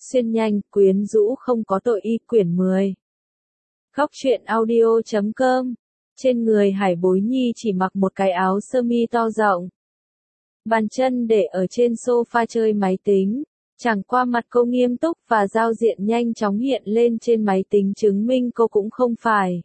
Xuyên nhanh, quyến rũ không có tội y quyển 10. Góc truyện audio.com. Trên người Hải Bối Nhi chỉ mặc một cái áo sơ mi to rộng. Bàn chân để ở trên sofa chơi máy tính. Chẳng qua mặt cô nghiêm túc và giao diện nhanh chóng hiện lên trên máy tính chứng minh cô cũng không phải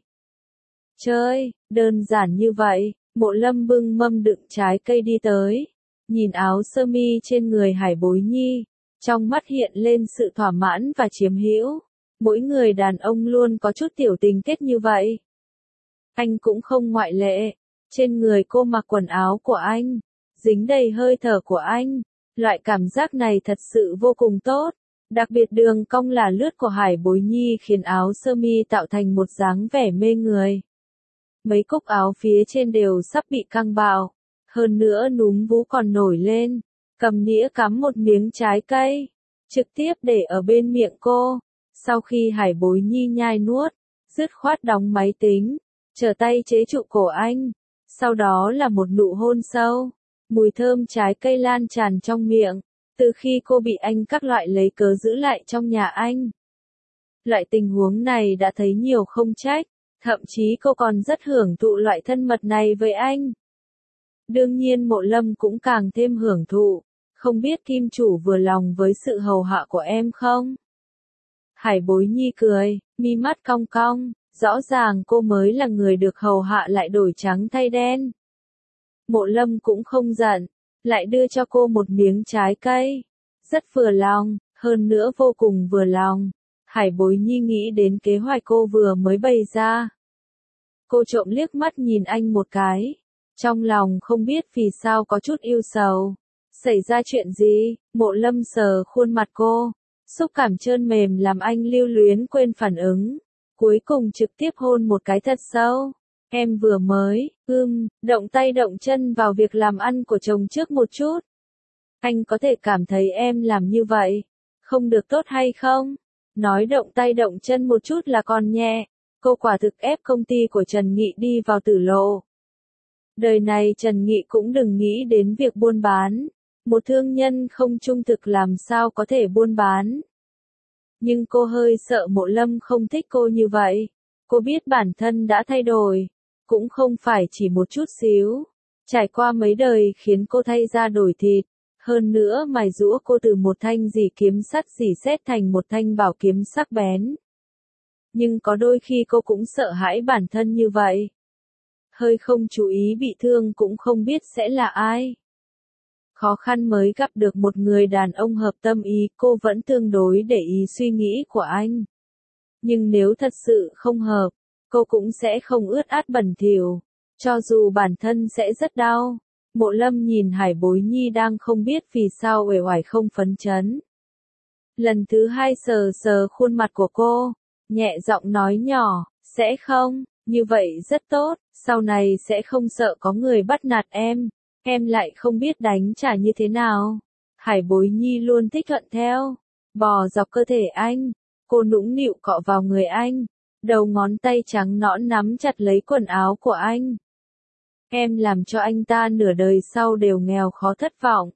chơi, đơn giản như vậy. Mộ Lâm bưng mâm đựng trái cây đi tới. Nhìn áo sơ mi trên người Hải Bối Nhi. Trong mắt hiện lên sự thỏa mãn và chiếm hữu. Mỗi người đàn ông luôn có chút tiểu tình kết như vậy. Anh cũng không ngoại lệ. Trên người cô mặc quần áo của anh. Dính đầy hơi thở của anh. Loại cảm giác này thật sự vô cùng tốt. Đặc biệt đường cong là lướt của Hải Bối Nhi khiến áo sơ mi tạo thành một dáng vẻ mê người. Mấy cúc áo phía trên đều sắp bị căng bạo. Hơn nữa núm vú còn nổi lên. Cầm nĩa cắm một miếng trái cây. Trực tiếp để ở bên miệng cô. Sau khi Hải Bối Nhi nhai nuốt. Dứt khoát đóng máy tính. Trở tay chế trụ cổ anh. Sau đó là một nụ hôn sâu. Mùi thơm trái cây lan tràn trong miệng. Từ khi cô bị anh các loại lấy cớ giữ lại trong nhà anh. Loại tình huống này đã thấy nhiều không trách. Thậm chí cô còn rất hưởng thụ loại thân mật này với anh. Đương nhiên Mộ Lâm cũng càng thêm hưởng thụ. Không biết kim chủ vừa lòng với sự hầu hạ của em không? Hải Bối Nhi cười, mi mắt cong cong. Rõ ràng cô mới là người được hầu hạ lại đổi trắng thay đen. Mộ Lâm cũng không giận, lại đưa cho cô một miếng trái cây. Rất vừa lòng, hơn nữa vô cùng vừa lòng. Hải Bối Nhi nghĩ đến kế hoạch cô vừa mới bày ra. Cô trộm liếc mắt nhìn anh một cái. Trong lòng không biết vì sao có chút ưu sầu. Xảy ra chuyện gì? Mộ Lâm sờ khuôn mặt cô. Xúc cảm trơn mềm làm anh lưu luyến quên phản ứng. Cuối cùng trực tiếp hôn một cái thật sâu. Em vừa mới, động tay động chân vào việc làm ăn của chồng trước một chút. Anh có thể cảm thấy em làm như vậy. Không được tốt hay không? Nói động tay động chân một chút là còn nhẹ. Cô quả thực ép công ty của Trần Nghị đi vào tử lộ. Đời này Trần Nghị cũng đừng nghĩ đến việc buôn bán. Một thương nhân không trung thực làm sao có thể buôn bán. Nhưng cô hơi sợ Mộ Lâm không thích cô như vậy. Cô biết bản thân đã thay đổi. Cũng không phải chỉ một chút xíu. Trải qua mấy đời khiến cô thay da đổi thịt. Hơn nữa mài giũa cô từ một thanh dỉ kiếm sắt dỉ sét thành một thanh bảo kiếm sắc bén. Nhưng có đôi khi cô cũng sợ hãi bản thân như vậy. Hơi không chú ý bị thương cũng không biết sẽ là ai. Khó khăn mới gặp được một người đàn ông hợp tâm ý, cô vẫn tương đối để ý suy nghĩ của anh. Nhưng nếu thật sự không hợp, cô cũng sẽ không ướt át bẩn thỉu, cho dù bản thân sẽ rất đau. Mộ Lâm nhìn Hải Bối Nhi đang không biết vì sao uể oải không phấn chấn. Lần thứ hai sờ sờ khuôn mặt của cô, nhẹ giọng nói nhỏ, sẽ không, như vậy rất tốt, sau này sẽ không sợ có người bắt nạt em lại không biết đánh trả như thế nào. Hải Bối Nhi luôn thích thuận theo, bò dọc cơ thể anh, cô nũng nịu cọ vào người anh, đầu ngón tay trắng nõn nắm chặt lấy quần áo của anh. Em làm cho anh ta nửa đời sau đều nghèo khó thất vọng.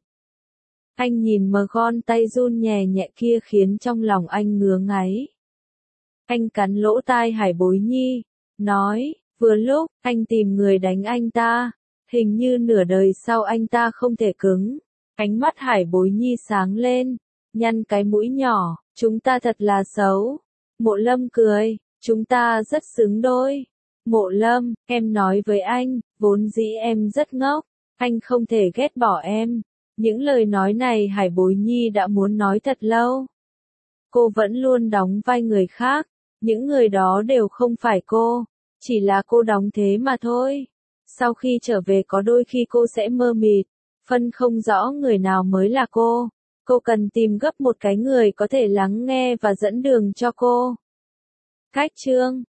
Anh nhìn mờ gòn tay run nhẹ nhẹ kia khiến trong lòng anh ngứa ngáy. Anh cắn lỗ tai Hải Bối Nhi, nói, vừa lúc, anh tìm người đánh anh ta. Hình như nửa đời sau anh ta không thể cứng. Ánh mắt Hải Bối Nhi sáng lên, nhăn cái mũi nhỏ, chúng ta thật là xấu. Mộ Lâm cười, chúng ta rất xứng đôi. Mộ Lâm, em nói với anh, vốn dĩ em rất ngốc, anh không thể ghét bỏ em. Những lời nói này Hải Bối Nhi đã muốn nói thật lâu. Cô vẫn luôn đóng vai người khác, những người đó đều không phải cô, chỉ là cô đóng thế mà thôi. Sau khi trở về có đôi khi cô sẽ mơ mịt, phân không rõ người nào mới là cô. Cô cần tìm gấp một cái người có thể lắng nghe và dẫn đường cho cô. Cách chương